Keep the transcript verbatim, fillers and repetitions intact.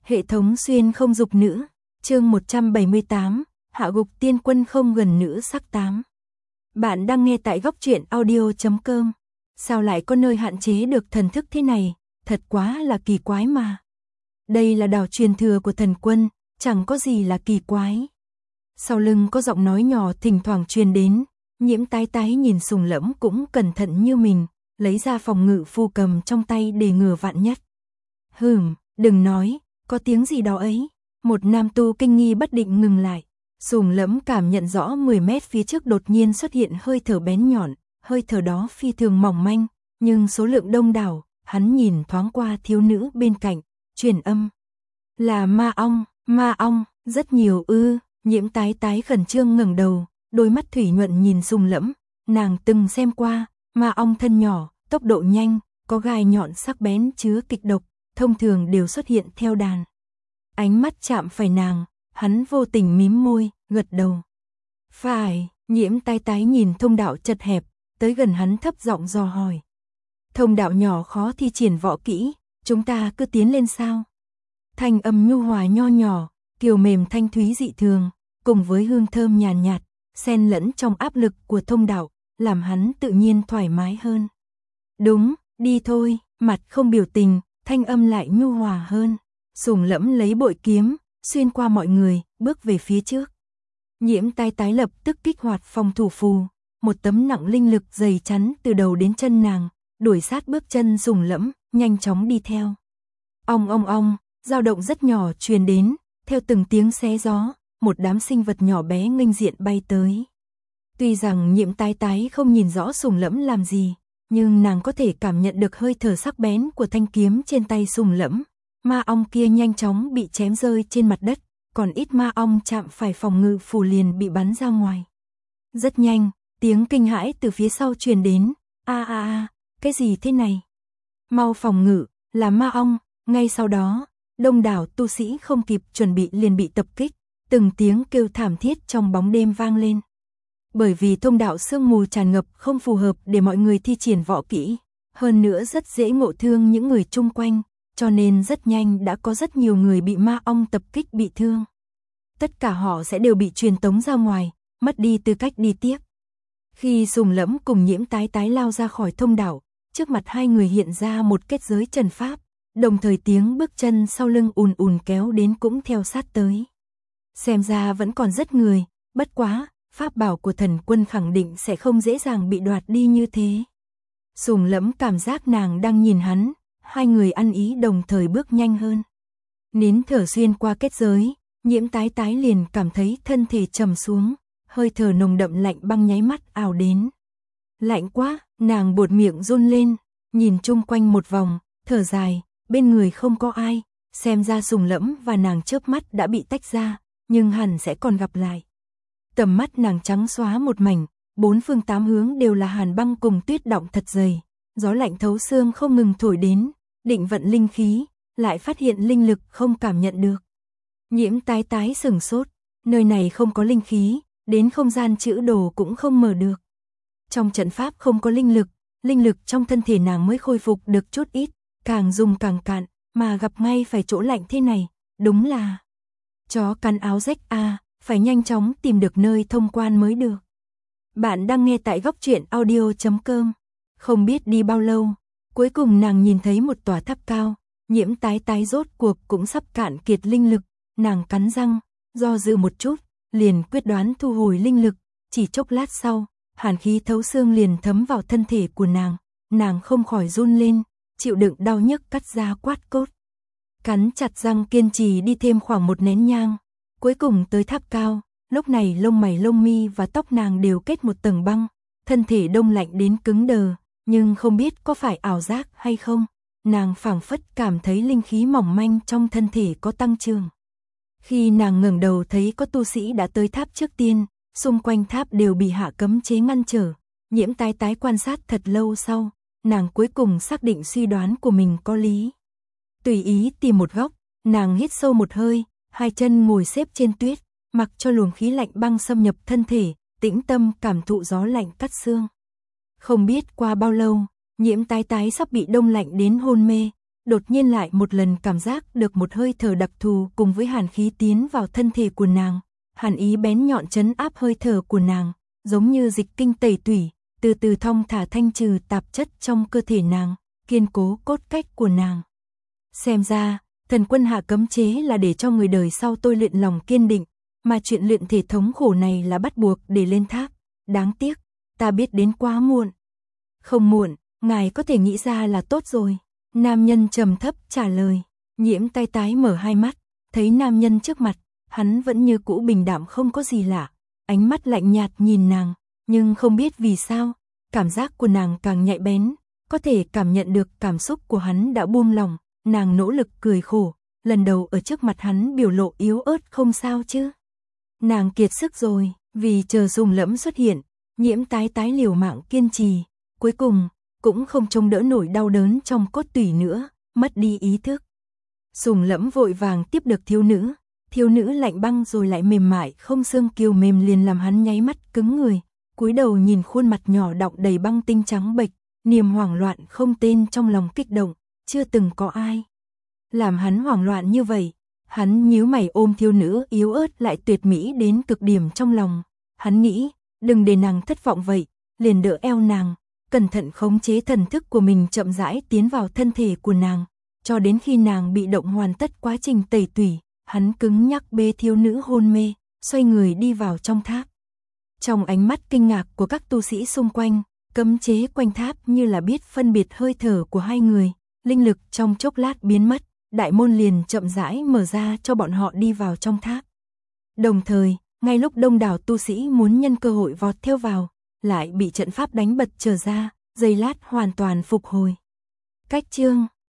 Hệ thống xuyên không dục nữ, chương một trăm bảy mươi tám, hạ gục tiên quân không gần nữ sắc tám. Bạn đang nghe tại góc truyện audio chấm com. Sao lại có nơi hạn chế được thần thức thế này, thật quá là kỳ quái mà. Đây là đảo truyền thừa của thần quân, chẳng có gì là kỳ quái. Sau lưng có giọng nói nhỏ thỉnh thoảng truyền đến, Nhiễm Tái Tái nhìn Sùng Lẫm cũng cẩn thận như mình, lấy ra phòng ngự phù cầm trong tay để ngừa vạn nhất. Hừm, đừng nói, có tiếng gì đó ấy. Một nam tu kinh nghi bất định ngừng lại. Sùng Lẫm cảm nhận rõ mười mét phía trước đột nhiên xuất hiện hơi thở bén nhọn, hơi thở đó phi thường mỏng manh, nhưng số lượng đông đảo, hắn nhìn thoáng qua thiếu nữ bên cạnh, truyền âm. Là ma ong, ma ong, rất nhiều ư. Nhiễm Tái Tái khẩn trương ngẩng đầu, đôi mắt thủy nhuận nhìn Sùng Lẫm, nàng từng xem qua, ma ong thân nhỏ, tốc độ nhanh, có gai nhọn sắc bén chứa kịch độc, thông thường đều xuất hiện theo đàn. Ánh mắt chạm phải nàng, hắn vô tình mím môi, gật đầu. Phải, Nhiễm Tái Tái nhìn thông đạo chật hẹp, tới gần hắn thấp giọng dò hỏi. Thông đạo nhỏ khó thi triển võ kỹ, chúng ta cứ tiến lên sao? Thanh âm nhu hòa nho nhỏ, kiều mềm thanh thúy dị thường, cùng với hương thơm nhàn nhạt, nhạt, xen lẫn trong áp lực của thông đạo, làm hắn tự nhiên thoải mái hơn. Đúng, đi thôi, mặt không biểu tình, thanh âm lại nhu hòa hơn. Sùng Lẫm lấy bội kiếm, xuyên qua mọi người, bước về phía trước. Nhiễm Tái Tái lập tức kích hoạt phòng thủ phù, một tấm nặng linh lực dày chắn từ đầu đến chân nàng, đuổi sát bước chân Sùng Lẫm, nhanh chóng đi theo. Ong ong ong, dao động rất nhỏ truyền đến, theo từng tiếng xé gió, một đám sinh vật nhỏ bé nghênh diện bay tới. Tuy rằng Nhiễm Tái Tái không nhìn rõ Sùng Lẫm làm gì, nhưng nàng có thể cảm nhận được hơi thở sắc bén của thanh kiếm trên tay Sùng Lẫm. Ma ong kia nhanh chóng bị chém rơi trên mặt đất, còn ít ma ong chạm phải phòng ngự phù liền bị bắn ra ngoài. Rất nhanh, tiếng kinh hãi từ phía sau truyền đến, a a a, cái gì thế này? Mau phòng ngự, là ma ong, ngay sau đó, đông đảo tu sĩ không kịp chuẩn bị liền bị tập kích, từng tiếng kêu thảm thiết trong bóng đêm vang lên. Bởi vì thông đạo sương mù tràn ngập không phù hợp để mọi người thi triển võ kỹ, hơn nữa rất dễ ngộ thương những người chung quanh, cho nên rất nhanh đã có rất nhiều người bị ma ong tập kích bị thương. Tất cả họ sẽ đều bị truyền tống ra ngoài, mất đi tư cách đi tiếp. Khi Sùng Lẫm cùng Nhiễm Tái Tái lao ra khỏi thông đạo, trước mặt hai người hiện ra một kết giới trần pháp, đồng thời tiếng bước chân sau lưng ùn ùn kéo đến cũng theo sát tới. Xem ra vẫn còn rất người, bất quá, pháp bảo của thần quân khẳng định sẽ không dễ dàng bị đoạt đi như thế. Sùng Lẫm cảm giác nàng đang nhìn hắn, hai người ăn ý đồng thời bước nhanh hơn. Nín thở xuyên qua kết giới, Nhiễm Tái Tái liền cảm thấy thân thể trầm xuống, hơi thở nồng đậm lạnh băng nháy mắt ào đến. Lạnh quá, nàng buột miệng run lên, nhìn chung quanh một vòng, thở dài, bên người không có ai, xem ra Sùng Lẫm và nàng chớp mắt đã bị tách ra, nhưng hẳn sẽ còn gặp lại. Tầm mắt nàng trắng xóa một mảnh, bốn phương tám hướng đều là hàn băng cùng tuyết đọng thật dày, gió lạnh thấu xương không ngừng thổi đến, định vận linh khí, lại phát hiện linh lực không cảm nhận được. Nhiễm Tái Tái sửng sốt, nơi này không có linh khí, đến không gian chữ đồ cũng không mở được. Trong trận pháp không có linh lực, linh lực trong thân thể nàng mới khôi phục được chút ít, càng dùng càng cạn, mà gặp ngay phải chỗ lạnh thế này, đúng là chó cắn áo rách a, à, phải nhanh chóng tìm được nơi thông quan mới được. Bạn đang nghe tại góc truyện audio chấm com. Không biết đi bao lâu, cuối cùng nàng nhìn thấy một tòa tháp cao, Nhiễm Tái Tái rốt cuộc cũng sắp cạn kiệt linh lực, nàng cắn răng, do dự một chút, liền quyết đoán thu hồi linh lực, chỉ chốc lát sau, hàn khí thấu xương liền thấm vào thân thể của nàng, nàng không khỏi run lên, chịu đựng đau nhức cắt da quát cốt. Cắn chặt răng kiên trì đi thêm khoảng một nén nhang, cuối cùng tới tháp cao, lúc này lông mày lông mi và tóc nàng đều kết một tầng băng, thân thể đông lạnh đến cứng đờ, nhưng không biết có phải ảo giác hay không, nàng phảng phất cảm thấy linh khí mỏng manh trong thân thể có tăng trưởng. Khi nàng ngẩng đầu thấy có tu sĩ đã tới tháp trước tiên, xung quanh tháp đều bị hạ cấm chế ngăn trở, Nhiễm Tái Tái quan sát thật lâu sau, nàng cuối cùng xác định suy đoán của mình có lý. Tùy ý tìm một góc, nàng hít sâu một hơi, hai chân ngồi xếp trên tuyết, mặc cho luồng khí lạnh băng xâm nhập thân thể, tĩnh tâm cảm thụ gió lạnh cắt xương. Không biết qua bao lâu, Nhiễm Tái Tái sắp bị đông lạnh đến hôn mê, đột nhiên lại một lần cảm giác được một hơi thở đặc thù cùng với hàn khí tiến vào thân thể của nàng, hàn ý bén nhọn trấn áp hơi thở của nàng, giống như dịch kinh tẩy tủy, từ từ thong thả thanh trừ tạp chất trong cơ thể nàng, kiên cố cốt cách của nàng. Xem ra, thần quân hạ cấm chế là để cho người đời sau tôi luyện lòng kiên định, mà chuyện luyện thể thống khổ này là bắt buộc để lên tháp. Đáng tiếc, ta biết đến quá muộn. Không muộn, ngài có thể nghĩ ra là tốt rồi. Nam nhân trầm thấp trả lời. Nhiễm tay tái mở hai mắt, thấy nam nhân trước mặt, hắn vẫn như cũ bình đạm không có gì lạ, ánh mắt lạnh nhạt nhìn nàng, nhưng không biết vì sao, cảm giác của nàng càng nhạy bén, có thể cảm nhận được cảm xúc của hắn đã buông lỏng, nàng nỗ lực cười khổ, lần đầu ở trước mặt hắn biểu lộ yếu ớt không sao chứ. Nàng kiệt sức rồi, vì chờ Sùng Lẫm xuất hiện, Nhiễm tái tái liều mạng kiên trì, cuối cùng cũng không chống đỡ nổi đau đớn trong cốt tủy nữa, mất đi ý thức. Sùng Lẫm vội vàng tiếp được thiếu nữ, thiếu nữ lạnh băng rồi lại mềm mại không xương kiều mềm liền làm hắn nháy mắt cứng người, cúi đầu nhìn khuôn mặt nhỏ đọng đầy băng tinh trắng bệch, niềm hoảng loạn không tên trong lòng kích động, chưa từng có ai làm hắn hoảng loạn như vậy. Hắn nhíu mày ôm thiếu nữ yếu ớt lại tuyệt mỹ đến cực điểm trong lòng, hắn nghĩ, đừng để nàng thất vọng vậy, liền đỡ eo nàng, cẩn thận khống chế thần thức của mình chậm rãi tiến vào thân thể của nàng, cho đến khi nàng bị động hoàn tất quá trình tẩy tủy, hắn cứng nhắc bế thiếu nữ hôn mê, xoay người đi vào trong tháp. Trong ánh mắt kinh ngạc của các tu sĩ xung quanh, cấm chế quanh tháp như là biết phân biệt hơi thở của hai người, linh lực trong chốc lát biến mất, đại môn liền chậm rãi mở ra cho bọn họ đi vào trong tháp. Đồng thời, ngay lúc đông đảo tu sĩ muốn nhân cơ hội vọt theo vào, lại bị trận pháp đánh bật trở ra, giây lát hoàn toàn phục hồi. Cách chương